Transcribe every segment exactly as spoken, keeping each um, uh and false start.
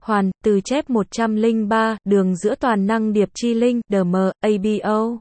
hoàn, từ chép một trăm lẻ ba, đường giữa toàn năng điệp chi linh, đê em, a bê o.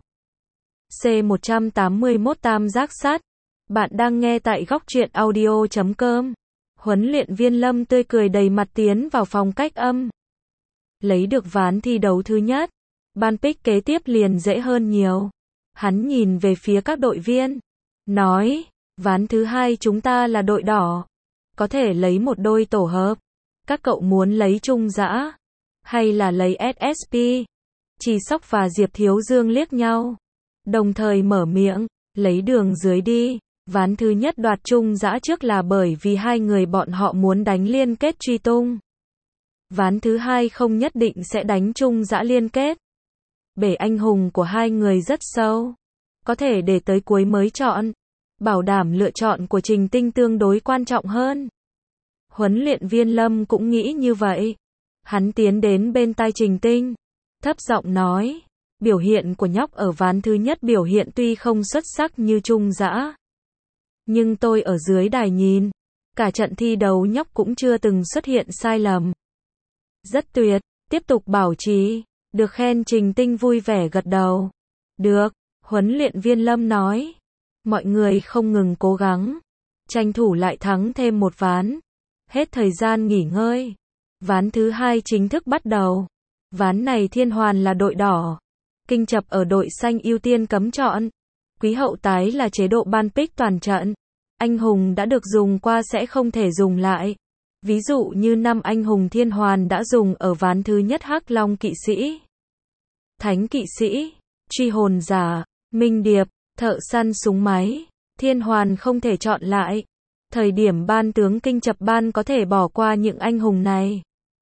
C một trăm tám mươi mốt tam giác sắt. Bạn đang nghe tại góc truyện audio chấm com. Huấn luyện viên Lâm tươi cười đầy mặt tiến vào phòng cách âm. Lấy được ván thi đấu thứ nhất, ban pick kế tiếp liền dễ hơn nhiều. Hắn nhìn về phía các đội viên, nói, ván thứ hai chúng ta là đội đỏ. Có thể lấy một đôi tổ hợp. Các cậu muốn lấy chung dã, hay là lấy ét ét pê? Chi Sóc và Diệp Thiếu Dương liếc nhau, đồng thời mở miệng, lấy đường dưới đi. Ván thứ nhất đoạt chung dã trước là bởi vì hai người bọn họ muốn đánh liên kết truy tung. Ván thứ hai không nhất định sẽ đánh chung dã liên kết. Bể anh hùng của hai người rất sâu, có thể để tới cuối mới chọn. Bảo đảm lựa chọn của Trình Tinh tương đối quan trọng hơn. Huấn luyện viên Lâm cũng nghĩ như vậy. Hắn tiến đến bên tai Trình Tinh, thấp giọng nói, biểu hiện của nhóc ở ván thứ nhất biểu hiện tuy không xuất sắc như chung dã, nhưng tôi ở dưới đài nhìn, cả trận thi đấu nhóc cũng chưa từng xuất hiện sai lầm. Rất tuyệt, tiếp tục bảo trì, được khen. Trình Tinh vui vẻ gật đầu. Được, huấn luyện viên Lâm nói, mọi người không ngừng cố gắng, tranh thủ lại thắng thêm một ván. Hết thời gian nghỉ ngơi, ván thứ hai chính thức bắt đầu. Ván này Thiên Hoàn là đội đỏ, Kinh Chập ở đội xanh ưu tiên cấm chọn. Quý hậu tái là chế độ ban pick toàn trận. Anh hùng đã được dùng qua sẽ không thể dùng lại. Ví dụ như năm anh hùng Thiên Hoàn đã dùng ở ván thứ nhất: Hắc Long kỵ sĩ, Thánh kỵ sĩ, Truy hồn giả, Minh điệp, Thợ săn súng máy. Thiên Hoàn không thể chọn lại. Thời điểm ban tướng Kinh Chập ban có thể bỏ qua những anh hùng này.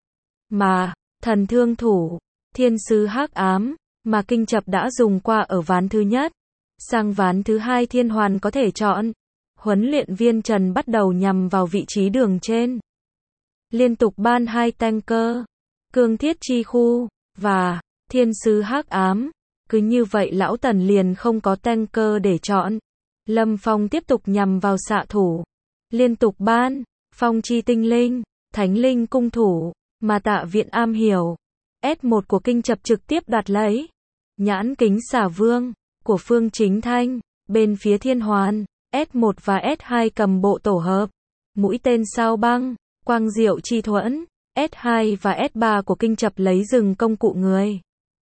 Mà, thần thương thủ, thiên sứ hắc ám, mà Kinh Chập đã dùng qua ở ván thứ nhất, sang ván thứ hai Thiên Hoàn có thể chọn. Huấn luyện viên Trần bắt đầu nhằm vào vị trí đường trên. Liên tục ban hai tanker, Cương Thiết Chi Khu, và Thiên sứ hắc ám. Cứ như vậy lão Tần liền không có tanker để chọn. Lâm Phong tiếp tục nhằm vào xạ thủ. Liên tục ban, Phong Chi Tinh Linh, Thánh Linh Cung Thủ, mà Tạ Viện am hiểu. ét một của Kinh Chập trực tiếp đoạt lấy. Nhãn Kính Xà Vương, của Phương Chính Thanh, bên phía Thiên Hoàn. ét một và ét hai cầm bộ tổ hợp. Mũi tên sao băng, Quang Diệu Chi Thuẫn. ét hai và ét ba của Kinh Chập lấy rừng công cụ người,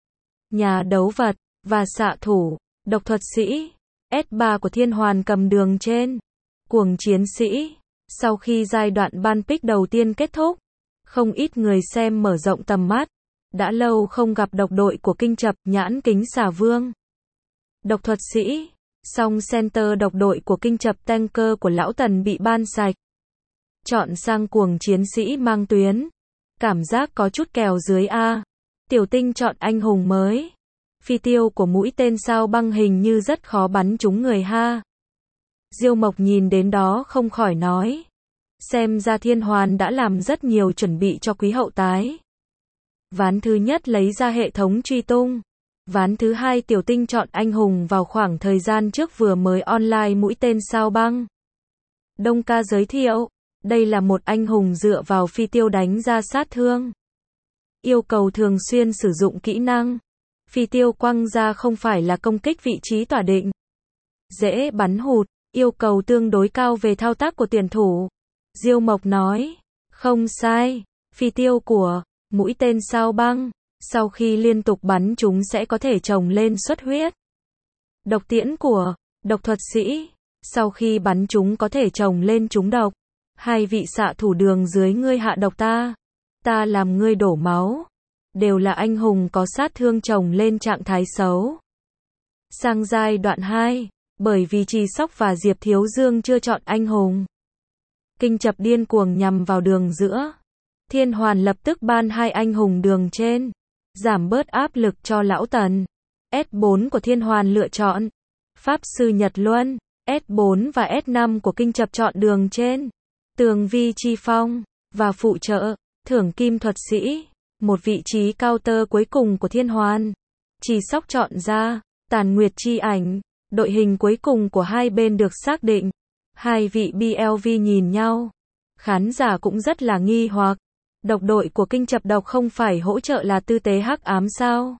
nhà đấu vật, và xạ thủ, độc thuật sĩ. ét ba của Thiên Hoàn cầm đường trên, cuồng chiến sĩ. Sau khi giai đoạn ban pick đầu tiên kết thúc, không ít người xem mở rộng tầm mắt. Đã lâu không gặp độc đội của Kinh Chập, Nhãn Kính Xà Vương, độc thuật sĩ. Song center độc đội của Kinh Chập tanker của lão Tần bị ban sạch, chọn sang cuồng chiến sĩ mang tuyến. Cảm giác có chút kèo dưới a. Tiểu Tinh chọn anh hùng mới. Phi tiêu của mũi tên sao băng hình như rất khó bắn trúng người ha. Diêu Mộc nhìn đến đó không khỏi nói, xem ra Thiên Hoàn đã làm rất nhiều chuẩn bị cho quý hậu tái. Ván thứ nhất lấy ra hệ thống truy tung. Ván thứ hai Tiểu Tinh chọn anh hùng vào khoảng thời gian trước vừa mới online mũi tên sao băng. Đông ca giới thiệu, đây là một anh hùng dựa vào phi tiêu đánh ra sát thương. Yêu cầu thường xuyên sử dụng kỹ năng. Phi tiêu quăng ra không phải là công kích vị trí tỏa định. Dễ bắn hụt, yêu cầu tương đối cao về thao tác của tuyển thủ. Diêu Mộc nói, không sai, phi tiêu của mũi tên sao băng, sau khi liên tục bắn chúng sẽ có thể trồng lên xuất huyết. Độc tiễn của độc thuật sĩ, sau khi bắn chúng có thể trồng lên trúng độc. Hai vị xạ thủ đường dưới ngươi hạ độc ta, ta làm ngươi đổ máu. Đều là anh hùng có sát thương trồng lên trạng thái xấu. Sang giai đoạn hai, bởi vì Chi Sóc và Diệp Thiếu Dương chưa chọn anh hùng, Kinh Chập điên cuồng nhằm vào đường giữa. Thiên Hoàn lập tức ban hai anh hùng đường trên, giảm bớt áp lực cho lão Tần. ét bốn của Thiên Hoàn lựa chọn Pháp Sư Nhật Luân. ét bốn và ét năm của Kinh Chập chọn đường trên, Tường Vi Chi Phong, và phụ trợ, Thưởng Kim Thuật Sĩ. Một vị trí counter cuối cùng của Thiên Hoàn, Chi Sóc chọn ra Tàn Nguyệt Chi Ảnh. Đội hình cuối cùng của hai bên được xác định. Hai vị bê lờ vê nhìn nhau. Khán giả cũng rất là nghi hoặc. Độc đội của kinh chập độc không phải hỗ trợ là tư tế hắc ám sao?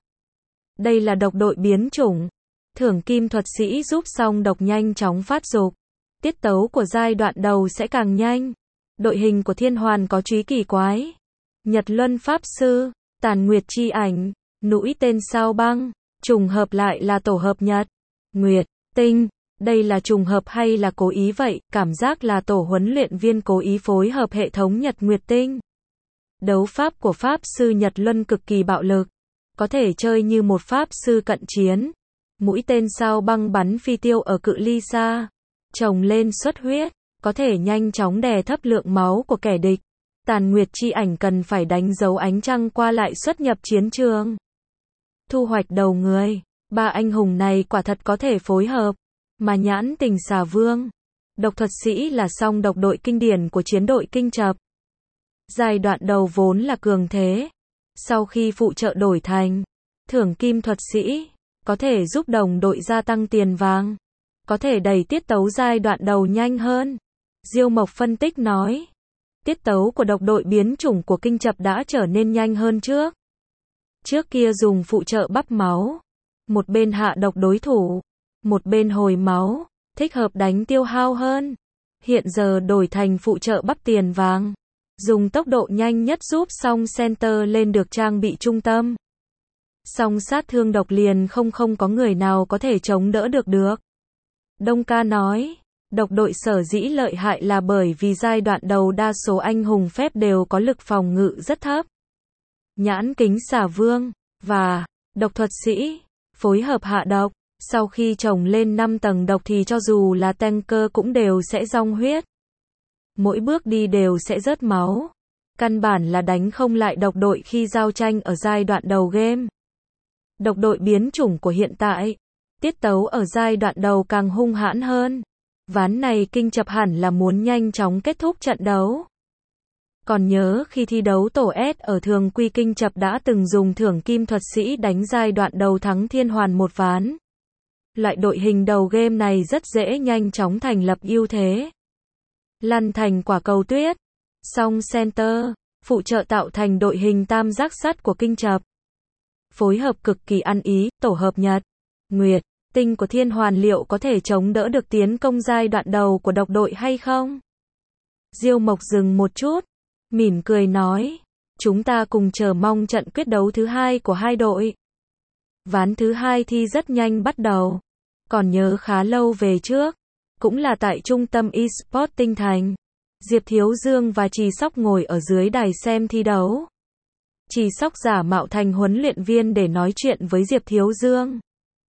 Đây là độc đội biến chủng. Thưởng kim thuật sĩ giúp song độc nhanh chóng phát dục. Tiết tấu của giai đoạn đầu sẽ càng nhanh. Đội hình của thiên hoàn có trí kỳ quái. Nhật luân pháp sư, tàn nguyệt chi ảnh, núi tên sao băng. Trùng hợp lại là tổ hợp nhật, nguyệt, tinh. Đây là trùng hợp hay là cố ý vậy? Cảm giác là tổ huấn luyện viên cố ý phối hợp hệ thống nhật nguyệt tinh. Đấu pháp của pháp sư Nhật Luân cực kỳ bạo lực. Có thể chơi như một pháp sư cận chiến. Mũi tên sao băng bắn phi tiêu ở cự ly xa. Chồng lên xuất huyết. Có thể nhanh chóng đè thấp lượng máu của kẻ địch. Tàn nguyệt chi ảnh cần phải đánh dấu ánh trăng qua lại xuất nhập chiến trường. Thu hoạch đầu người. Ba anh hùng này quả thật có thể phối hợp. Mà nhãn tình xà vương. Độc thuật sĩ là song độc đội kinh điển của chiến đội kinh chập. Giai đoạn đầu vốn là cường thế. Sau khi phụ trợ đổi thành thưởng kim thuật sĩ, có thể giúp đồng đội gia tăng tiền vàng. Có thể đẩy tiết tấu giai đoạn đầu nhanh hơn. Diêu Mộc phân tích nói. Tiết tấu của độc đội biến chủng của kinh chập đã trở nên nhanh hơn trước. Trước kia dùng phụ trợ bắp máu. Một bên hạ độc đối thủ. Một bên hồi máu. Thích hợp đánh tiêu hao hơn. Hiện giờ đổi thành phụ trợ bắp tiền vàng. Dùng tốc độ nhanh nhất giúp song center lên được trang bị trung tâm. Song sát thương độc liền không không có người nào có thể chống đỡ được được. Đông ca nói, độc đội sở dĩ lợi hại là bởi vì giai đoạn đầu đa số anh hùng phép đều có lực phòng ngự rất thấp. Nhãn kính xà vương, và độc thuật sĩ, phối hợp hạ độc, sau khi trồng lên năm tầng độc thì cho dù là tanker cũng đều sẽ rong huyết. Mỗi bước đi đều sẽ rớt máu. Căn bản là đánh không lại độc đội khi giao tranh ở giai đoạn đầu game. Độc đội biến chủng của hiện tại, tiết tấu ở giai đoạn đầu càng hung hãn hơn. Ván này kinh chập hẳn là muốn nhanh chóng kết thúc trận đấu. Còn nhớ khi thi đấu tổ S ở thường quy kinh chập đã từng dùng thưởng kim thuật sĩ đánh giai đoạn đầu thắng thiên hoàn một ván. Loại đội hình đầu game này rất dễ nhanh chóng thành lập ưu thế. Lăn thành quả cầu tuyết. Song center, phụ trợ tạo thành đội hình tam giác sắt của kinh chập. Phối hợp cực kỳ ăn ý, tổ hợp nhật, nguyệt, tinh của thiên hoàn liệu có thể chống đỡ được tiến công giai đoạn đầu của độc đội hay không? Diêu Mộc dừng một chút, mỉm cười nói, chúng ta cùng chờ mong trận quyết đấu thứ hai của hai đội. Ván thứ hai thi rất nhanh bắt đầu, còn nhớ khá lâu về trước, cũng là tại trung tâm eSports Tinh Thành. Diệp Thiếu Dương và Trì Sóc ngồi ở dưới đài xem thi đấu. Trì Sóc giả mạo thành huấn luyện viên để nói chuyện với Diệp Thiếu Dương.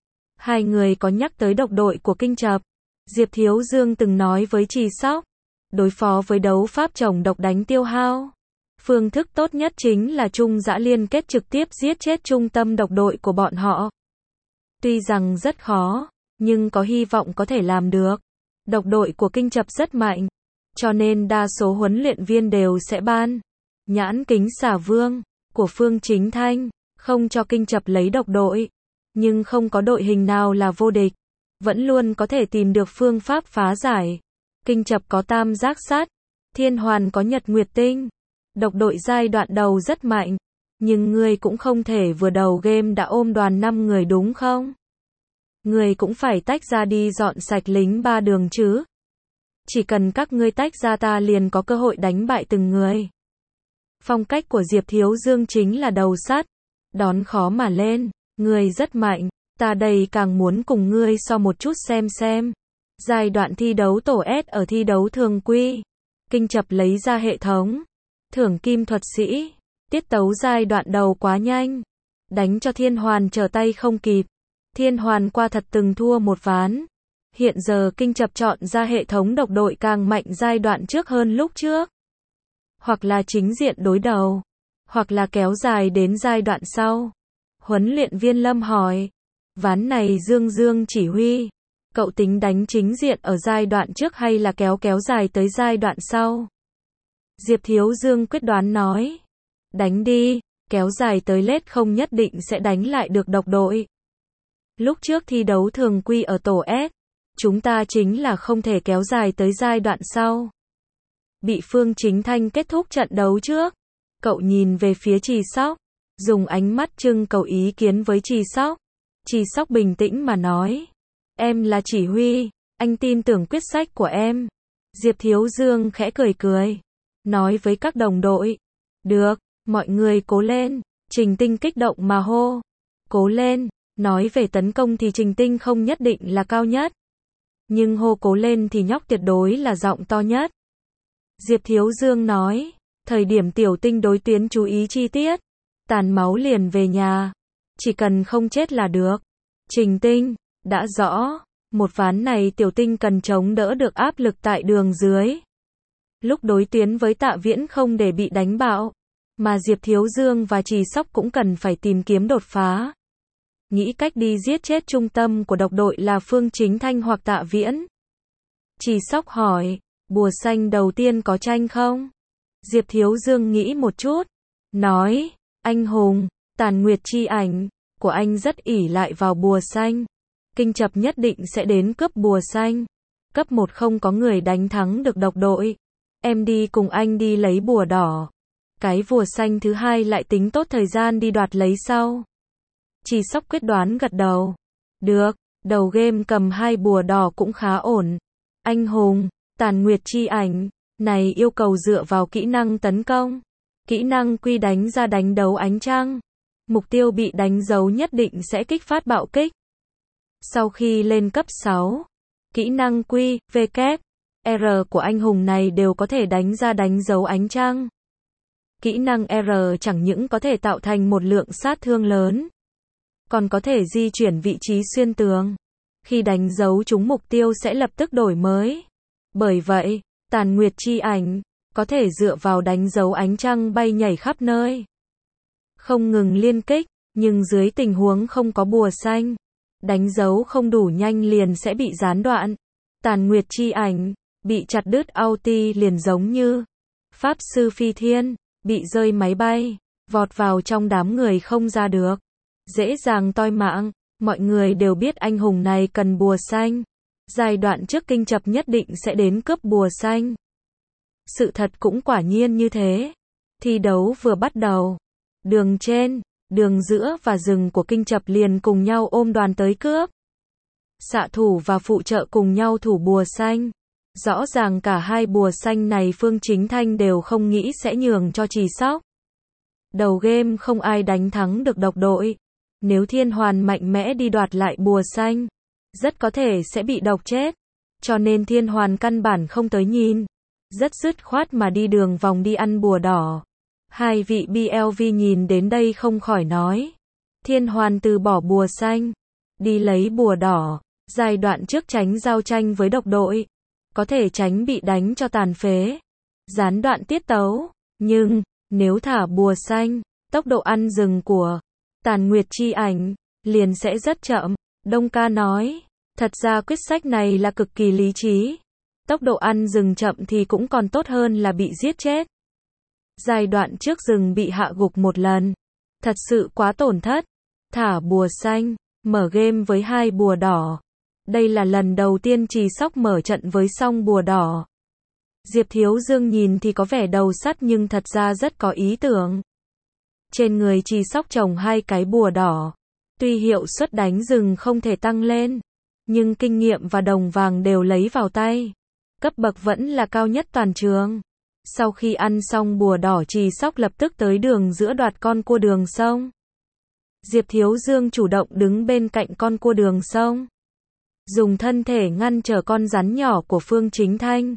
Hai người có nhắc tới độc đội của kinh chập. Diệp Thiếu Dương từng nói với Trì Sóc, đối phó với đấu pháp chồng độc đánh tiêu hao. Phương thức tốt nhất chính là trung dã liên kết trực tiếp giết chết trung tâm độc đội của bọn họ. Tuy rằng rất khó, nhưng có hy vọng có thể làm được. Độc đội của kinh chập rất mạnh, cho nên đa số huấn luyện viên đều sẽ ban nhãn kính xà vương của Phương Chính Thanh, không cho kinh chập lấy độc đội. Nhưng không có đội hình nào là vô địch, vẫn luôn có thể tìm được phương pháp phá giải. Kinh chập có tam giác sắt, thiên hoàn có nhật nguyệt tinh. Độc đội giai đoạn đầu rất mạnh, nhưng ngươi cũng không thể vừa đầu game đã ôm đoàn năm người đúng không? Ngươi cũng phải tách ra đi dọn sạch lính ba đường chứ. Chỉ cần các ngươi tách ra ta liền có cơ hội đánh bại từng người. Phong cách của Diệp Thiếu Dương chính là đầu sắt, đón khó mà lên, ngươi rất mạnh, ta đây càng muốn cùng ngươi so một chút xem xem. Giai đoạn thi đấu tổ S ở thi đấu thường quy, kinh chập lấy ra hệ thống thưởng kim thuật sĩ, tiết tấu giai đoạn đầu quá nhanh, đánh cho thiên hoàn trở tay không kịp. Thiên hoàn qua thật từng thua một ván. Hiện giờ kinh chập chọn ra hệ thống độc đội càng mạnh giai đoạn trước hơn lúc trước. Hoặc là chính diện đối đầu, hoặc là kéo dài đến giai đoạn sau. Huấn luyện viên Lâm hỏi, ván này Dương Dương chỉ huy, cậu tính đánh chính diện ở giai đoạn trước hay là kéo kéo dài tới giai đoạn sau? Diệp Thiếu Dương quyết đoán nói, đánh đi, kéo dài tới lết không nhất định sẽ đánh lại được độc đội. Lúc trước thi đấu thường quy ở tổ S, chúng ta chính là không thể kéo dài tới giai đoạn sau. Bị Phương Chính Thanh kết thúc trận đấu trước. Cậu nhìn về phía Trì Sóc, dùng ánh mắt trưng cầu ý kiến với Trì Sóc. Trì Sóc bình tĩnh mà nói, em là chỉ huy, anh tin tưởng quyết sách của em. Diệp Thiếu Dương khẽ cười cười, nói với các đồng đội, được, mọi người cố lên. Trình Tinh kích động mà hô, cố lên. Nói về tấn công thì Trình Tinh không nhất định là cao nhất, nhưng hô cố lên thì nhóc tuyệt đối là giọng to nhất. Diệp Thiếu Dương nói, thời điểm Tiểu Tinh đối tuyến chú ý chi tiết, tàn máu liền về nhà, chỉ cần không chết là được. Trình Tinh, đã rõ, một ván này Tiểu Tinh cần chống đỡ được áp lực tại đường dưới. Lúc đối tuyến với Tạ Viễn không để bị đánh bạo, mà Diệp Thiếu Dương và Trì Sóc cũng cần phải tìm kiếm đột phá. Nghĩ cách đi giết chết trung tâm của độc đội là Phương Chính Thanh hoặc Tạ Viễn. Trì Sóc hỏi, bùa xanh đầu tiên có tranh không? Diệp Thiếu Dương nghĩ một chút, nói, anh hùng, tàn nguyệt chi ảnh của anh rất ỷ lại vào bùa xanh. Kinh Chập nhất định sẽ đến cướp bùa xanh. Cấp một không có người đánh thắng được độc đội. Em đi cùng anh đi lấy bùa đỏ. Cái bùa xanh thứ hai lại tính tốt thời gian đi đoạt lấy sau. Trì Sóc quyết đoán gật đầu. Được, đầu game cầm hai bùa đỏ cũng khá ổn. Anh hùng, tàn nguyệt chi ảnh này yêu cầu dựa vào kỹ năng tấn công. Kỹ năng quy đánh ra đánh đấu ánh trăng. Mục tiêu bị đánh dấu nhất định sẽ kích phát bạo kích. Sau khi lên cấp sáu, kỹ năng Q, V, K, R của anh hùng này đều có thể đánh ra đánh dấu ánh trăng. Kỹ năng R chẳng những có thể tạo thành một lượng sát thương lớn, còn có thể di chuyển vị trí xuyên tường. Khi đánh dấu trúng mục tiêu sẽ lập tức đổi mới. Bởi vậy, tàn nguyệt chi ảnh có thể dựa vào đánh dấu ánh trăng bay nhảy khắp nơi, không ngừng liên kích, nhưng dưới tình huống không có bùa xanh, đánh dấu không đủ nhanh liền sẽ bị gián đoạn. Tàn nguyệt chi ảnh bị chặt đứt ulti liền giống như Pháp Sư Phi Thiên bị rơi máy bay, vọt vào trong đám người không ra được, dễ dàng toi mạng. Mọi người đều biết anh hùng này cần bùa xanh. Giai đoạn trước Kinh Chập nhất định sẽ đến cướp bùa xanh. Sự thật cũng quả nhiên như thế. Thi đấu vừa bắt đầu, đường trên, đường giữa và rừng của Kinh Chập liền cùng nhau ôm đoàn tới cướp. Xạ thủ và phụ trợ cùng nhau thủ bùa xanh. Rõ ràng cả hai bùa xanh này Phương Chính Thanh đều không nghĩ sẽ nhường cho Trì Sóc. Đầu game không ai đánh thắng được độc đội. Nếu Thiên Hoàn mạnh mẽ đi đoạt lại bùa xanh, rất có thể sẽ bị độc chết. Cho nên Thiên Hoàn căn bản không tới nhìn. Rất dứt khoát mà đi đường vòng đi ăn bùa đỏ. Hai vị bê lờ vê nhìn đến đây không khỏi nói. Thiên Hoàn từ bỏ bùa xanh, đi lấy bùa đỏ. Giai đoạn trước tránh giao tranh với độc đội, có thể tránh bị đánh cho tàn phế, gián đoạn tiết tấu. Nhưng, nếu thả bùa xanh, tốc độ ăn rừng của tàn nguyệt chi ảnh liền sẽ rất chậm. Đông Ca nói, thật ra quyết sách này là cực kỳ lý trí. Tốc độ ăn rừng chậm thì cũng còn tốt hơn là bị giết chết. Giai đoạn trước rừng bị hạ gục một lần, thật sự quá tổn thất. Thả bùa xanh, mở game với hai bùa đỏ. Đây là lần đầu tiên Trì Sóc mở trận với song bùa đỏ. Diệp Thiếu Dương nhìn thì có vẻ đầu sắt nhưng thật ra rất có ý tưởng. Trên người Trì Sóc trồng hai cái bùa đỏ. Tuy hiệu suất đánh rừng không thể tăng lên, nhưng kinh nghiệm và đồng vàng đều lấy vào tay. Cấp bậc vẫn là cao nhất toàn trường. Sau khi ăn xong bùa đỏ Trì Sóc lập tức tới đường giữa đoạt con cua đường sông. Diệp Thiếu Dương chủ động đứng bên cạnh con cua đường sông, dùng thân thể ngăn trở con rắn nhỏ của Phương Chính Thanh.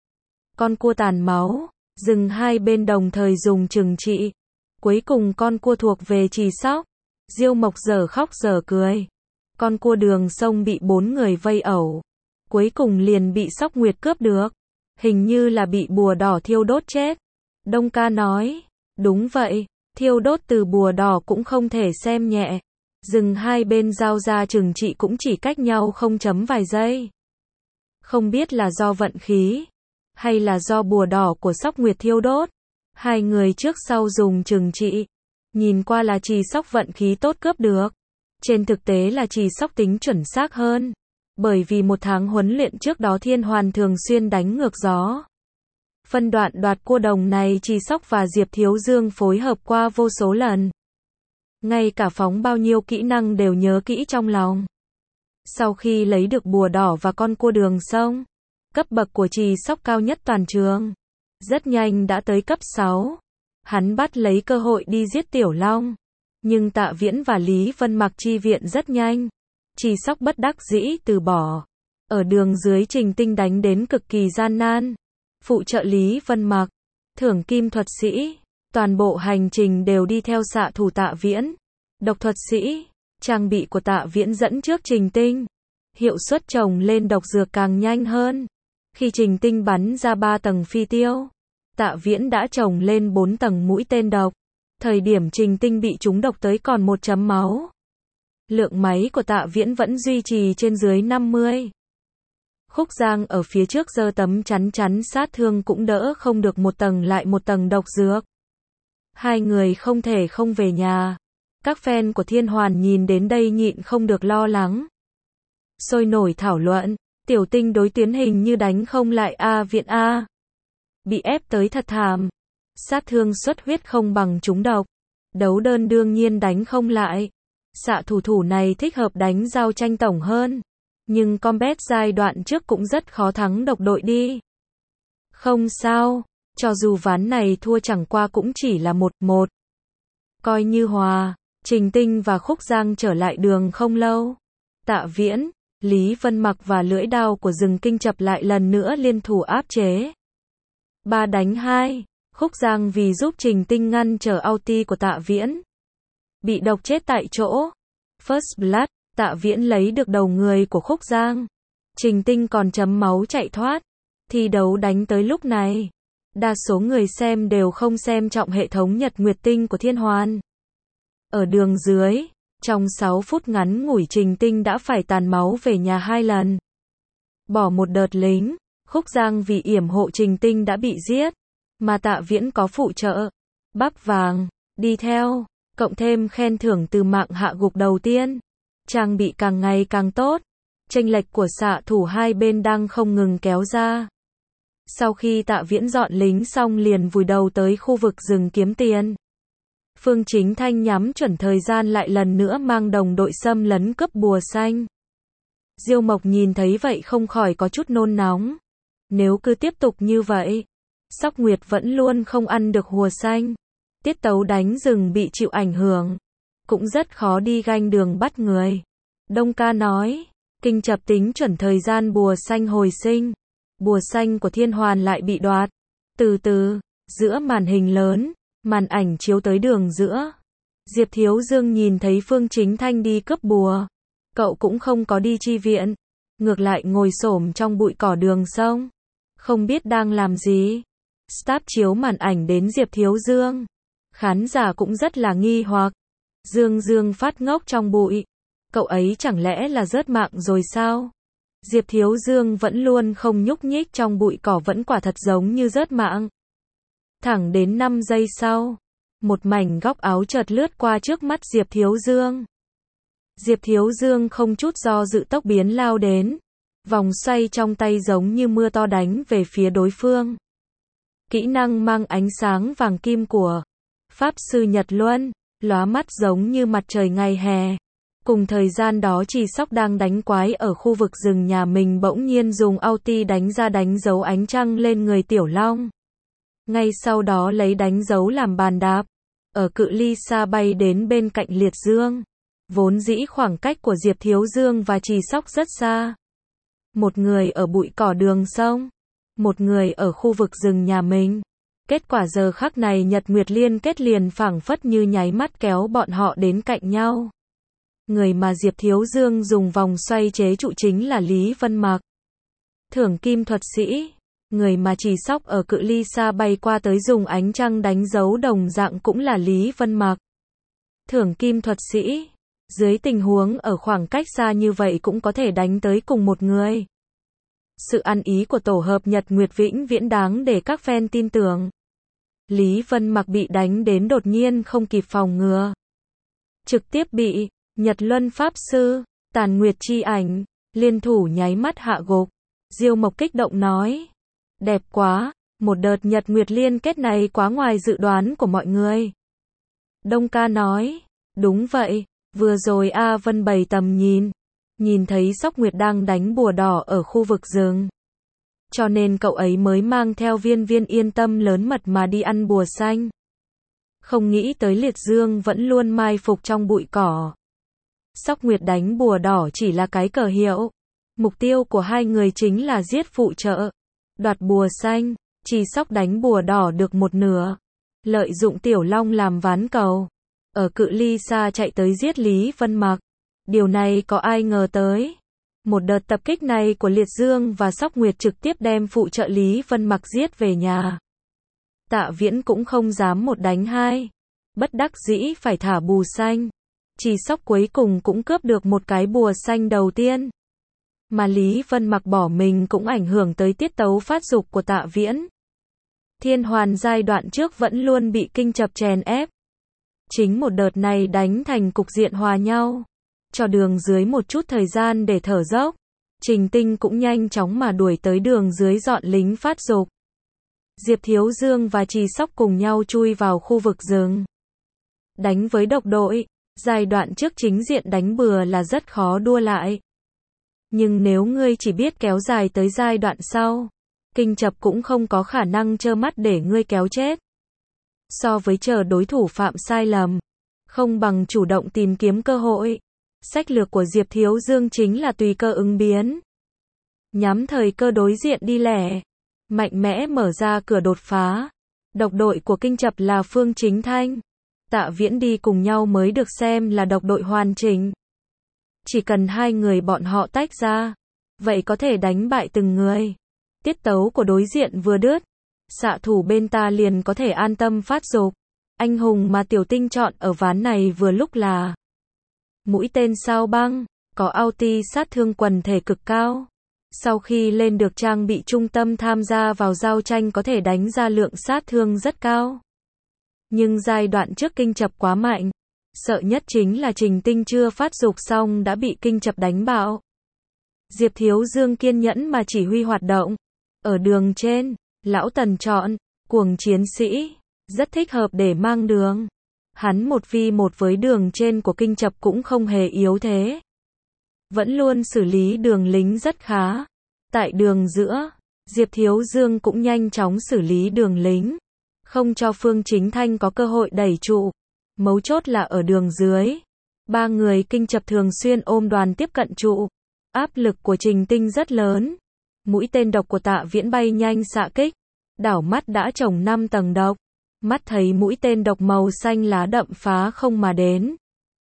Con cua tàn máu, rừng hai bên đồng thời dùng trừng trị. Cuối cùng con cua thuộc về Trì Sóc. Diêu Mộc giờ khóc giờ cười. Con cua đường sông bị bốn người vây ẩu. Cuối cùng liền bị Sóc Nguyệt cướp được. Hình như là bị bùa đỏ thiêu đốt chết. Đông Ca nói, đúng vậy, thiêu đốt từ bùa đỏ cũng không thể xem nhẹ. Rừng hai bên giao ra trừng trị cũng chỉ cách nhau không chấm vài giây. Không biết là do vận khí, hay là do bùa đỏ của Sóc Nguyệt thiêu đốt. Hai người trước sau dùng trừng trị. Nhìn qua là Trì Sóc vận khí tốt cướp được. Trên thực tế là Trì Sóc tính chuẩn xác hơn. Bởi vì một tháng huấn luyện trước đó Thiên Hoàn thường xuyên đánh ngược gió. Phân đoạn đoạt cua đồng này Trì Sóc và Diệp Thiếu Dương phối hợp qua vô số lần. Ngay cả phóng bao nhiêu kỹ năng đều nhớ kỹ trong lòng. Sau khi lấy được bùa đỏ và con cua đường sông, cấp bậc của Trì Sóc cao nhất toàn trường. Rất nhanh đã tới cấp sáu. Hắn bắt lấy cơ hội đi giết Tiểu Long. Nhưng Tạ Viễn và Lý Vân Mặc chi viện rất nhanh. Trì Sóc bất đắc dĩ từ bỏ. Ở đường dưới Trình Tinh đánh đến cực kỳ gian nan. Phụ trợ Lý Vân Mặc, thưởng kim thuật sĩ, toàn bộ hành trình đều đi theo xạ thủ Tạ Viễn. Độc thuật sĩ, trang bị của Tạ Viễn dẫn trước Trình Tinh. Hiệu suất trồng lên độc dược càng nhanh hơn. Khi Trình Tinh bắn ra ba tầng phi tiêu, Tạ Viễn đã trồng lên bốn tầng mũi tên độc. Thời điểm Trình Tinh bị trúng độc tới còn một chấm máu. Lượng máy của Tạ Viễn vẫn duy trì trên dưới năm mươi. Khúc Giang ở phía trước giơ tấm chắn chắn sát thương cũng đỡ không được một tầng lại một tầng độc dược. Hai người không thể không về nhà. Các fan của Thiên Hoàn nhìn đến đây nhịn không được lo lắng. Sôi nổi thảo luận, Tiểu Tinh đối tuyến hình như đánh không lại A Viện A. Bị ép tới thật thảm. Sát thương xuất huyết không bằng trúng độc. Đấu đơn đương nhiên đánh không lại. Xạ thủ thủ này thích hợp đánh giao tranh tổng hơn. Nhưng combat giai đoạn trước cũng rất khó thắng độc đội đi. Không sao, cho dù ván này thua chẳng qua cũng chỉ là một một. Coi như hòa, Trình Tinh và Khúc Giang trở lại đường không lâu. Tạ Viễn, Lý Vân Mặc và lưỡi đao của rừng kinh chập lại lần nữa liên thủ áp chế. Ba đánh hai, Khúc Giang vì giúp Trình Tinh ngăn trở ulti của Tạ Viễn. Bị độc chết tại chỗ. First Blood. Tạ Viễn lấy được đầu người của Khúc Giang. Trình Tinh còn chấm máu chạy thoát. Thi đấu đánh tới lúc này, đa số người xem đều không xem trọng hệ thống Nhật Nguyệt Tinh của Thiên Hoàn. Ở đường dưới, trong sáu phút ngắn ngủi Trình Tinh đã phải tàn máu về nhà hai lần. Bỏ một đợt lính, Khúc Giang vì yểm hộ Trình Tinh đã bị giết. Mà Tạ Viễn có phụ trợ, bắp vàng, đi theo, cộng thêm khen thưởng từ mạng hạ gục đầu tiên. Trang bị càng ngày càng tốt. Chênh lệch của xạ thủ hai bên đang không ngừng kéo ra. Sau khi Tạ Viễn dọn lính xong liền vùi đầu tới khu vực rừng kiếm tiền. Phương Chính Thanh nhắm chuẩn thời gian lại lần nữa mang đồng đội xâm lấn cướp bùa xanh. Diêu Mộc nhìn thấy vậy không khỏi có chút nôn nóng. Nếu cứ tiếp tục như vậy, Sóc Nguyệt vẫn luôn không ăn được hùa xanh. Tiết tấu đánh rừng bị chịu ảnh hưởng. Cũng rất khó đi ganh đường bắt người. Đông Ca nói, kinh chập tính chuẩn thời gian bùa xanh hồi sinh. Bùa xanh của Thiên Hoàn lại bị đoạt. Từ từ, giữa màn hình lớn, màn ảnh chiếu tới đường giữa. Diệp Thiếu Dương nhìn thấy Phương Chính Thanh đi cướp bùa. Cậu cũng không có đi chi viện. Ngược lại ngồi xổm trong bụi cỏ đường sông. Không biết đang làm gì. Stop chiếu màn ảnh đến Diệp Thiếu Dương. Khán giả cũng rất là nghi hoặc. Dương Dương phát ngốc trong bụi. Cậu ấy chẳng lẽ là rớt mạng rồi sao? Diệp Thiếu Dương vẫn luôn không nhúc nhích trong bụi cỏ vẫn quả thật giống như rớt mạng. Thẳng đến năm giây sau, một mảnh góc áo chợt lướt qua trước mắt Diệp Thiếu Dương. Diệp Thiếu Dương không chút do dự tốc biến lao đến. Vòng xoay trong tay giống như mưa to đánh về phía đối phương. Kỹ năng mang ánh sáng vàng kim của Pháp Sư Nhật Luân, lóa mắt giống như mặt trời ngày hè. Cùng thời gian đó Trì Sóc đang đánh quái ở khu vực rừng nhà mình bỗng nhiên dùng ulti đánh ra đánh dấu ánh trăng lên người Tiểu Long. Ngay sau đó lấy đánh dấu làm bàn đạp. Ở cự ly xa bay đến bên cạnh Liệt Dương. Vốn dĩ khoảng cách của Diệp Thiếu Dương và Trì Sóc rất xa. Một người ở bụi cỏ đường sông. Một người ở khu vực rừng nhà mình. Kết quả giờ khắc này Nhật Nguyệt liên kết liền phảng phất như nháy mắt kéo bọn họ đến cạnh nhau. Người mà Diệp Thiếu Dương dùng vòng xoay chế trụ chính là Lý Vân Mặc. Thưởng kim thuật sĩ. Người mà Trì Sóc ở cự ly xa bay qua tới dùng ánh trăng đánh dấu đồng dạng cũng là Lý Vân Mặc. Thưởng kim thuật sĩ. Dưới tình huống ở khoảng cách xa như vậy cũng có thể đánh tới cùng một người. Sự ăn ý của tổ hợp Nhật Nguyệt vĩnh viễn đáng để các fan tin tưởng. Lý Vân Mặc bị đánh đến đột nhiên không kịp phòng ngừa. Trực tiếp bị Nhật Luân Pháp Sư, Tàn Nguyệt Chi Ảnh, liên thủ nháy mắt hạ gục. Diêu Mộc kích động nói. Đẹp quá, Một đợt nhật nguyệt liên kết này quá ngoài dự đoán của mọi người. Đông ca nói, đúng vậy, vừa rồi A Vân bày tầm nhìn, nhìn thấy Sóc Nguyệt đang đánh bùa đỏ ở khu vực rừng. Cho nên cậu ấy mới mang theo viên viên yên tâm lớn mật mà đi ăn bùa xanh. Không nghĩ tới Liệt Dương vẫn luôn mai phục trong bụi cỏ. Sóc Nguyệt đánh bùa đỏ chỉ là cái cờ hiệu. Mục tiêu của hai người chính là giết phụ trợ, đoạt bùa xanh. Chỉ Sóc đánh bùa đỏ được một nửa. Lợi dụng Tiểu Long làm ván cầu. Ở cự ly xa chạy tới giết Lý Vân Mặc. Điều này có ai ngờ tới. Một đợt tập kích này của Liệt Dương và Sóc Nguyệt trực tiếp đem phụ trợ Lý Vân Mặc giết về nhà. Tạ Viễn cũng không dám một đánh hai. Bất đắc dĩ phải thả bùa xanh. Chỉ Sóc cuối cùng cũng cướp được một cái bùa xanh đầu tiên. Mà Lý Vân Mặc bỏ mình cũng ảnh hưởng tới tiết tấu phát dục của Tạ Viễn. Thiên Hoàn giai đoạn trước vẫn luôn bị kinh chập chèn ép. Chính một đợt này đánh thành cục diện hòa nhau. Cho đường dưới một chút thời gian để thở dốc. Trình Tinh cũng nhanh chóng mà đuổi tới đường dưới dọn lính phát dục. Diệp Thiếu Dương và Trì Sóc cùng nhau chui vào khu vực rừng. Đánh với độc đội, giai đoạn trước chính diện đánh bừa là rất khó đua lại. Nhưng nếu ngươi chỉ biết kéo dài tới giai đoạn sau, kinh chập cũng không có khả năng trơ mắt để ngươi kéo chết. So với chờ đối thủ phạm sai lầm, không bằng chủ động tìm kiếm cơ hội. Sách lược của Diệp Thiếu Dương chính là tùy cơ ứng biến. Nhắm thời cơ đối diện đi lẻ, mạnh mẽ mở ra cửa đột phá. Độc đội của kinh chập là Phương Chính Thanh, Tạ Viễn đi cùng nhau mới được xem là độc đội hoàn chỉnh. Chỉ cần hai người bọn họ tách ra, vậy có thể đánh bại từng người. Tiết tấu của đối diện vừa đứt, xạ thủ bên ta liền có thể an tâm phát dục. Anh hùng mà Tiểu Tinh chọn ở ván này vừa lúc là mũi tên sao băng, có ulti sát thương quần thể cực cao. Sau khi lên được trang bị trung tâm tham gia vào giao tranh có thể đánh ra lượng sát thương rất cao. Nhưng giai đoạn trước kinh chập quá mạnh. Sợ nhất chính là Trình Tinh chưa phát dục xong đã bị kinh chập đánh bạo. Diệp Thiếu Dương kiên nhẫn mà chỉ huy hoạt động. Ở đường trên, Lão Tần chọn, cuồng chiến sĩ, rất thích hợp để mang đường. Hắn một vi một với đường trên của kinh chập cũng không hề yếu thế. Vẫn luôn xử lý đường lính rất khá. Tại đường giữa, Diệp Thiếu Dương cũng nhanh chóng xử lý đường lính. Không cho Phương Chính Thanh có cơ hội đẩy trụ. Mấu chốt là ở đường dưới. Ba người kinh chập thường xuyên ôm đoàn tiếp cận trụ. Áp lực của Trình Tinh rất lớn. Mũi tên độc của Tạ Viễn bay nhanh xạ kích. Đảo mắt đã trồng năm tầng độc. Mắt thấy mũi tên độc màu xanh lá đậm phá không mà đến.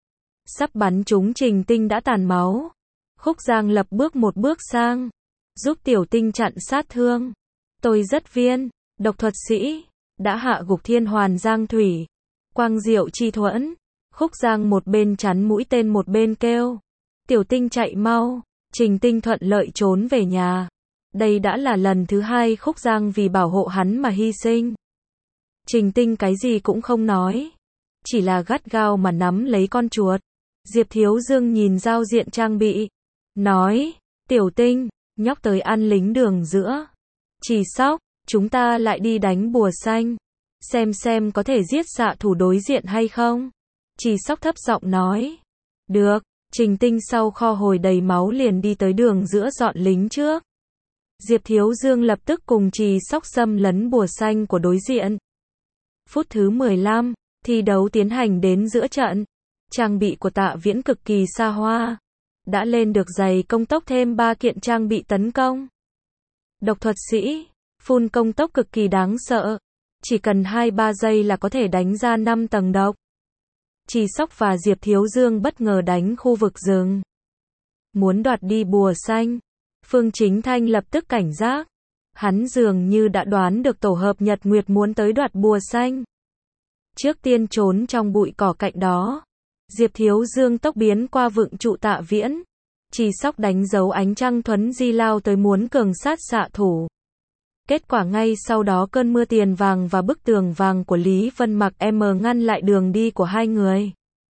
Sắp bắn trúng Trình Tinh đã tàn máu. Khúc Giang lập bước một bước sang. Giúp Tiểu Tinh chặn sát thương. Tôi rất viên, độc thuật sĩ. Đã hạ gục Thiên Hoàn Giang Thủy. Quang Diệu chi thuẫn. Khúc Giang một bên chắn mũi tên một bên kêu. Tiểu Tinh chạy mau. Trình Tinh thuận lợi trốn về nhà. Đây đã là lần thứ hai Khúc Giang vì bảo hộ hắn mà hy sinh. Trình Tinh cái gì cũng không nói. Chỉ là gắt gao mà nắm lấy con chuột. Diệp Thiếu Dương nhìn giao diện trang bị. Nói, Tiểu Tinh, nhóc tới ăn lính đường giữa. Chỉ Sóc, chúng ta lại đi đánh bùa xanh. Xem xem có thể giết xạ thủ đối diện hay không. Chỉ Sóc thấp giọng nói. Được, Trình Tinh sau kho hồi đầy máu liền đi tới đường giữa dọn lính trước. Diệp Thiếu Dương lập tức cùng Trì Sóc xâm lấn bùa xanh của đối diện. Phút thứ mười lăm, thi đấu tiến hành đến giữa trận. Trang bị của Tạ Viễn cực kỳ xa hoa. Đã lên được giày công tốc thêm ba kiện trang bị tấn công. Độc thuật sĩ, phun công tốc cực kỳ đáng sợ. Chỉ cần hai ba giây là có thể đánh ra năm tầng độc. Trì Sóc và Diệp Thiếu Dương bất ngờ đánh khu vực rừng. Muốn đoạt đi bùa xanh. Phương Chính Thanh lập tức cảnh giác. Hắn dường như đã đoán được tổ hợp Nhật Nguyệt muốn tới đoạt bùa xanh. Trước tiên trốn trong bụi cỏ cạnh đó. Diệp Thiếu Dương tốc biến qua vựng trụ Tạ Viễn. Trì Sóc đánh dấu ánh trăng thuấn di lao tới muốn cường sát xạ thủ. Kết quả ngay sau đó cơn mưa tiền vàng và bức tường vàng của Lý Vân Mặc M ngăn lại đường đi của hai người.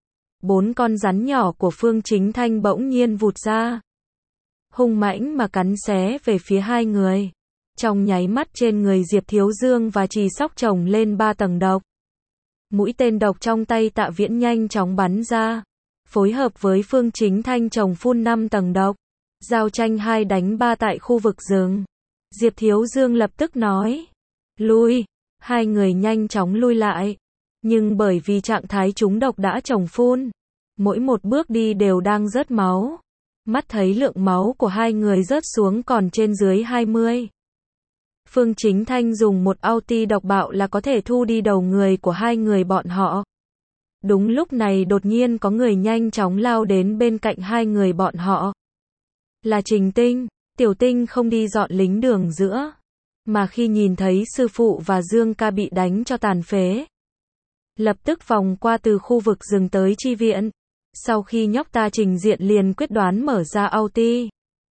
Bốn con rắn nhỏ của Phương Chính Thanh bỗng nhiên vụt ra. Hung mãnh mà cắn xé về phía hai người. Trong nháy mắt trên người Diệp Thiếu Dương và Trì Sóc chồng lên ba tầng độc. Mũi tên độc trong tay Tạ Viễn nhanh chóng bắn ra. Phối hợp với Phương Chính Thanh chồng phun năm tầng độc. Giao tranh hai đánh ba tại khu vực rừng. Diệp Thiếu Dương lập tức nói. Lui. Hai người nhanh chóng lui lại. Nhưng bởi vì trạng thái trúng độc đã chồng phun. Mỗi một bước đi đều đang rớt máu. Mắt thấy lượng máu của hai người rớt xuống còn trên dưới hai mươi. Phương Chính Thanh dùng một ulti độc bạo là có thể thu đi đầu người của hai người bọn họ. Đúng lúc này đột nhiên có người nhanh chóng lao đến bên cạnh hai người bọn họ. Là Trình Tinh. Tiểu Tinh không đi dọn lính đường giữa. Mà khi nhìn thấy sư phụ và Dương ca bị đánh cho tàn phế. Lập tức vòng qua từ khu vực rừng tới chi viện. Sau khi nhóc ta trình diện liền quyết đoán mở ra ulti.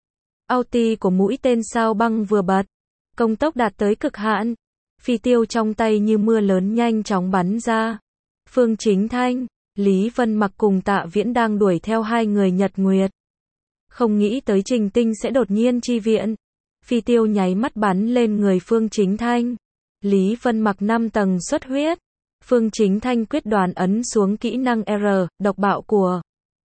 Ulti của mũi tên sao băng vừa bật. Công tốc đạt tới cực hạn. Phi tiêu trong tay như mưa lớn nhanh chóng bắn ra. Phương Chính Thanh, Lý Vân Mặc cùng Tạ Viễn đang đuổi theo hai người Nhật Nguyệt. Không nghĩ tới Trình Tinh sẽ đột nhiên chi viện. Phi tiêu nháy mắt bắn lên người Phương Chính Thanh. Lý Vân Mặc năm tầng xuất huyết. Phương Chính Thanh quyết đoán ấn xuống kỹ năng R, độc bạo của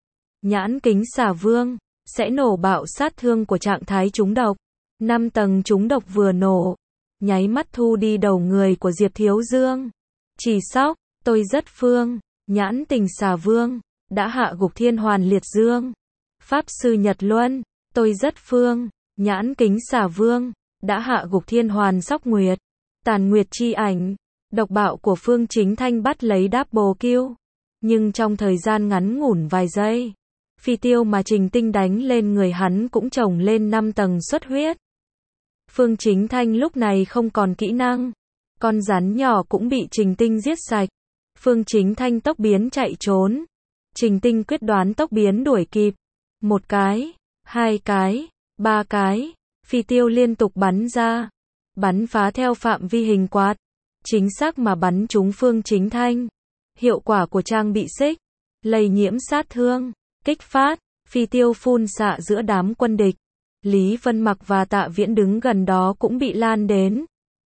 Nhãn Kính Xà Vương, sẽ nổ bạo sát thương của trạng thái trúng độc. năm tầng trúng độc vừa nổ, nháy mắt thu đi đầu người của Diệp Thiếu Dương. Chỉ sóc, tôi rất phương, Nhãn Tình Xà Vương, đã hạ gục Thiên Hoàn Liệt Dương. Pháp Sư Nhật Luân, tôi rất phương, Nhãn Kính Xà Vương, đã hạ gục Thiên Hoàn Sóc Nguyệt. Tàn Nguyệt Chi Ảnh, độc bạo của Phương Chính Thanh bắt lấy double kill. Nhưng trong thời gian ngắn ngủn vài giây, phi tiêu mà Trình Tinh đánh lên người hắn cũng chồng lên năm tầng xuất huyết. Phương Chính Thanh lúc này không còn kỹ năng. Con rắn nhỏ cũng bị Trình Tinh giết sạch. Phương Chính Thanh tốc biến chạy trốn. Trình Tinh quyết đoán tốc biến đuổi kịp. Một cái, hai cái, ba cái, phi tiêu liên tục bắn ra. Bắn phá theo phạm vi hình quạt. Chính xác mà bắn trúng Phương Chính Thanh. Hiệu quả của trang bị xích, lây nhiễm sát thương, kích phát, phi tiêu phun xạ giữa đám quân địch. Lý Vân Mặc và Tạ Viễn đứng gần đó cũng bị lan đến.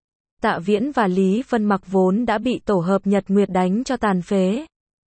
Tạ Viễn và Lý Vân Mặc vốn đã bị tổ hợp Nhật Nguyệt đánh cho tàn phế.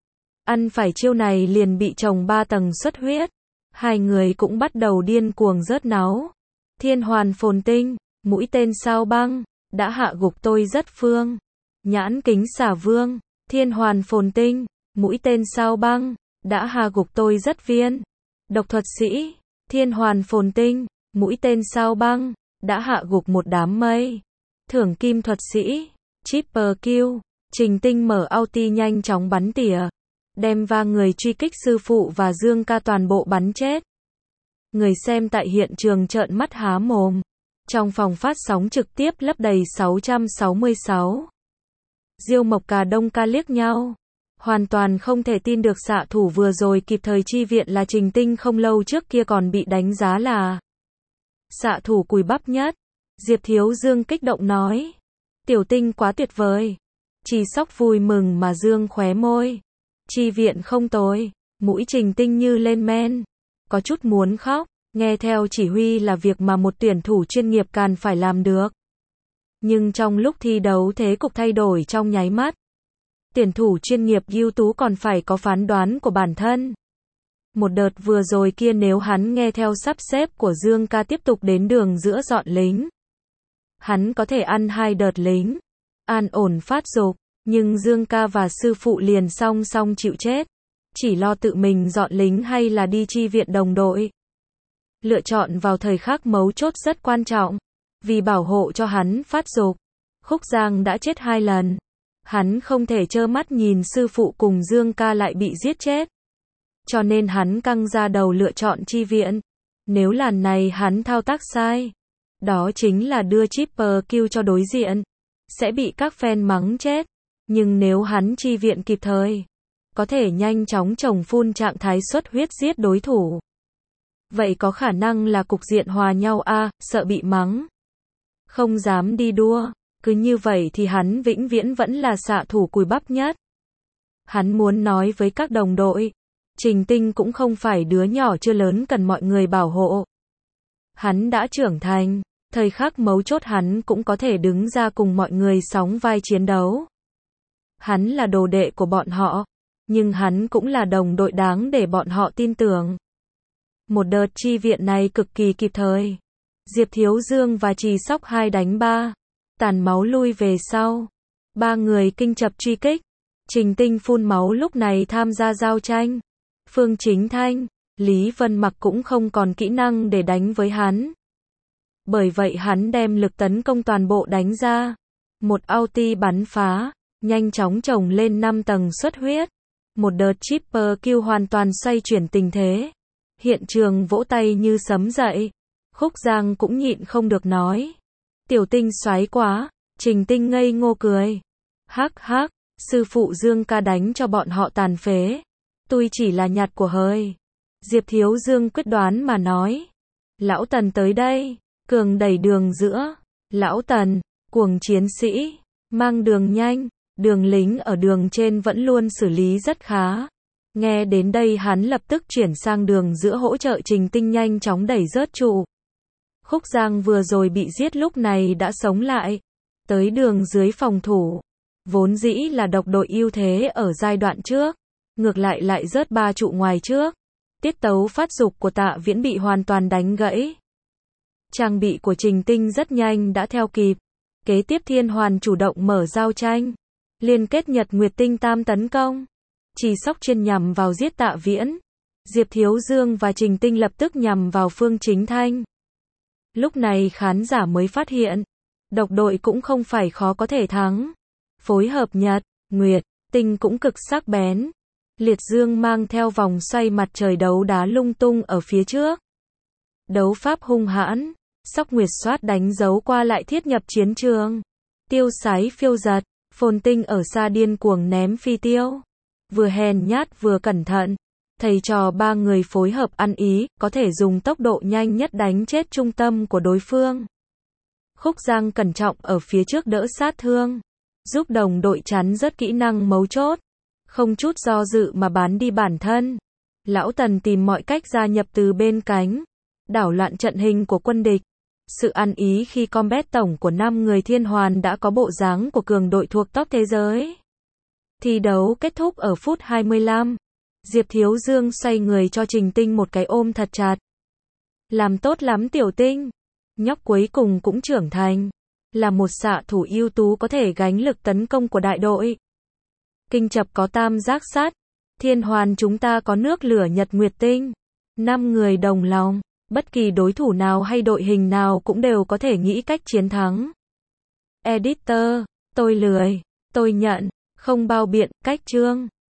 Ăn phải chiêu này liền bị chồng ba tầng xuất huyết. Hai người cũng bắt đầu điên cuồng rớt náu. Thiên Hoàn Phồn Tinh, mũi tên sao băng, đã hạ gục tôi rất phương. Nhãn Kính Xà Vương, Thiên Hoàn Phồn Tinh, mũi tên sao băng, đã hạ gục tôi rất viên. Độc thuật sĩ, Thiên Hoàn Phồn Tinh, mũi tên sao băng, đã hạ gục một đám mây. Thưởng kim thuật sĩ, Triple Kill, Trình Tinh mở ulti nhanh chóng bắn tỉa. Đem va người truy kích sư phụ và Dương ca toàn bộ bắn chết. Người xem tại hiện trường trợn mắt há mồm. Trong phòng phát sóng trực tiếp lấp đầy sáu trăm sáu mươi sáu. Diêu Mộc Cà Đông ca liếc nhau. Hoàn toàn không thể tin được xạ thủ vừa rồi kịp thời chi viện là Trình Tinh, không lâu trước kia còn bị đánh giá là xạ thủ cùi bắp nhất. Diệp Thiếu Dương kích động nói. Tiểu Tinh quá tuyệt vời. Trì Sóc vui mừng mà dương khóe môi. Chi viện không tồi. Mũi Trình Tinh như lên men. Có chút muốn khóc. Nghe theo chỉ huy là việc mà một tuyển thủ chuyên nghiệp cần phải làm được. Nhưng trong lúc thi đấu thế cục thay đổi trong nháy mắt. Tuyển thủ chuyên nghiệp ưu tú còn phải có phán đoán của bản thân. Một đợt vừa rồi kia nếu hắn nghe theo sắp xếp của Dương ca tiếp tục đến đường giữa dọn lính. Hắn có thể ăn hai đợt lính. An ổn phát dục. Nhưng Dương ca và sư phụ liền song song chịu chết. Chỉ lo tự mình dọn lính hay là đi chi viện đồng đội. Lựa chọn vào thời khắc mấu chốt rất quan trọng. Vì bảo hộ cho hắn phát dục. Khúc Giang đã chết hai lần. Hắn không thể trơ mắt nhìn sư phụ cùng Dương ca lại bị giết chết. Cho nên hắn căng ra đầu lựa chọn chi viện. Nếu lần này hắn thao tác sai, đó chính là đưa triple kill cho đối diện. Sẽ bị các fan mắng chết. Nhưng nếu hắn chi viện kịp thời, có thể nhanh chóng chồng phun trạng thái xuất huyết giết đối thủ. Vậy có khả năng là cục diện hòa nhau a, à, sợ bị mắng. Không dám đi đua. Cứ như vậy thì hắn vĩnh viễn vẫn là xạ thủ cùi bắp nhất. Hắn muốn nói với các đồng đội. Trình Tinh cũng không phải đứa nhỏ chưa lớn cần mọi người bảo hộ. Hắn đã trưởng thành. Thời khắc mấu chốt hắn cũng có thể đứng ra cùng mọi người sóng vai chiến đấu. Hắn là đồ đệ của bọn họ, nhưng hắn cũng là đồng đội đáng để bọn họ tin tưởng. Một đợt chi viện này cực kỳ kịp thời. Diệp Thiếu Dương và Trì Sóc hai đánh ba, tàn máu lui về sau. Ba người kinh chập truy kích. Trình Tinh phun máu lúc này tham gia giao tranh. Phương Chính Thanh, Lý Vân Mặc cũng không còn kỹ năng để đánh với hắn. Bởi vậy hắn đem lực tấn công toàn bộ đánh ra. Một ulti bắn phá, nhanh chóng chồng lên năm tầng xuất huyết. Một đợt triple kill hoàn toàn xoay chuyển tình thế. Hiện trường vỗ tay như sấm dậy. Khúc Giang cũng nhịn không được nói. Tiểu Tinh xoáy quá. Trình Tinh ngây ngô cười. Hắc hắc, sư phụ Dương ca đánh cho bọn họ tàn phế. Tôi chỉ là nhặt của hời. Diệp Thiếu Dương quyết đoán mà nói. Lão Tần tới đây. Cường đẩy đường giữa. Lão Tần, cuồng chiến sĩ, mang đường nhanh. Đường lính ở đường trên vẫn luôn xử lý rất khá. Nghe đến đây hắn lập tức chuyển sang đường giữa hỗ trợ Trình Tinh nhanh chóng đẩy rớt trụ. Khúc Giang vừa rồi bị giết lúc này đã sống lại. Tới đường dưới phòng thủ. Vốn dĩ là độc đội ưu thế ở giai đoạn trước. Ngược lại lại rớt ba trụ ngoài trước. Tiết tấu phát dục của Tạ Viễn bị hoàn toàn đánh gãy. Trang bị của Trình Tinh rất nhanh đã theo kịp. Kế tiếp Thiên Hoàn chủ động mở giao tranh. Liên kết Nhật Nguyệt Tinh tam tấn công. Trì Sóc chuyên nhằm vào giết Tạ Viễn. Diệp Thiếu Dương và Trình Tinh lập tức nhằm vào Phương Chính Thanh. Lúc này khán giả mới phát hiện. Độc đội cũng không phải khó có thể thắng. Phối hợp Nhật, Nguyệt, Tinh cũng cực sắc bén. Liệt Dương mang theo vòng xoay mặt trời đấu đá lung tung ở phía trước. Đấu pháp hung hãn. Sóc Nguyệt xoát đánh dấu qua lại thiết nhập chiến trường. Tiêu Sái phiêu giật. Phồn Tinh ở xa điên cuồng ném phi tiêu. Vừa hèn nhát vừa cẩn thận. Thầy trò ba người phối hợp ăn ý, có thể dùng tốc độ nhanh nhất đánh chết trung tâm của đối phương. Khúc Giang cẩn trọng ở phía trước đỡ sát thương. Giúp đồng đội chắn rất kỹ năng mấu chốt. Không chút do dự mà bán đi bản thân. Lão Tần tìm mọi cách gia nhập từ bên cánh. Đảo loạn trận hình của quân địch. Sự ăn ý khi combat tổng của năm người Thiên Hoàn đã có bộ dáng của cường đội thuộc top thế giới. Thi đấu kết thúc ở phút hai mươi lăm. Diệp Thiếu Dương xoay người cho Trình Tinh một cái ôm thật chặt. Làm tốt lắm Tiểu Tinh. Nhóc cuối cùng cũng trưởng thành. Là một xạ thủ ưu tú có thể gánh lực tấn công của đại đội. Kinh chập có tam giác sắt. Thiên Hoàn chúng ta có nước lửa Nhật Nguyệt Tinh. Năm người đồng lòng. Bất kỳ đối thủ nào hay đội hình nào cũng đều có thể nghĩ cách chiến thắng. Editor, tôi lười. Tôi nhận. Không bao biện, cách chương.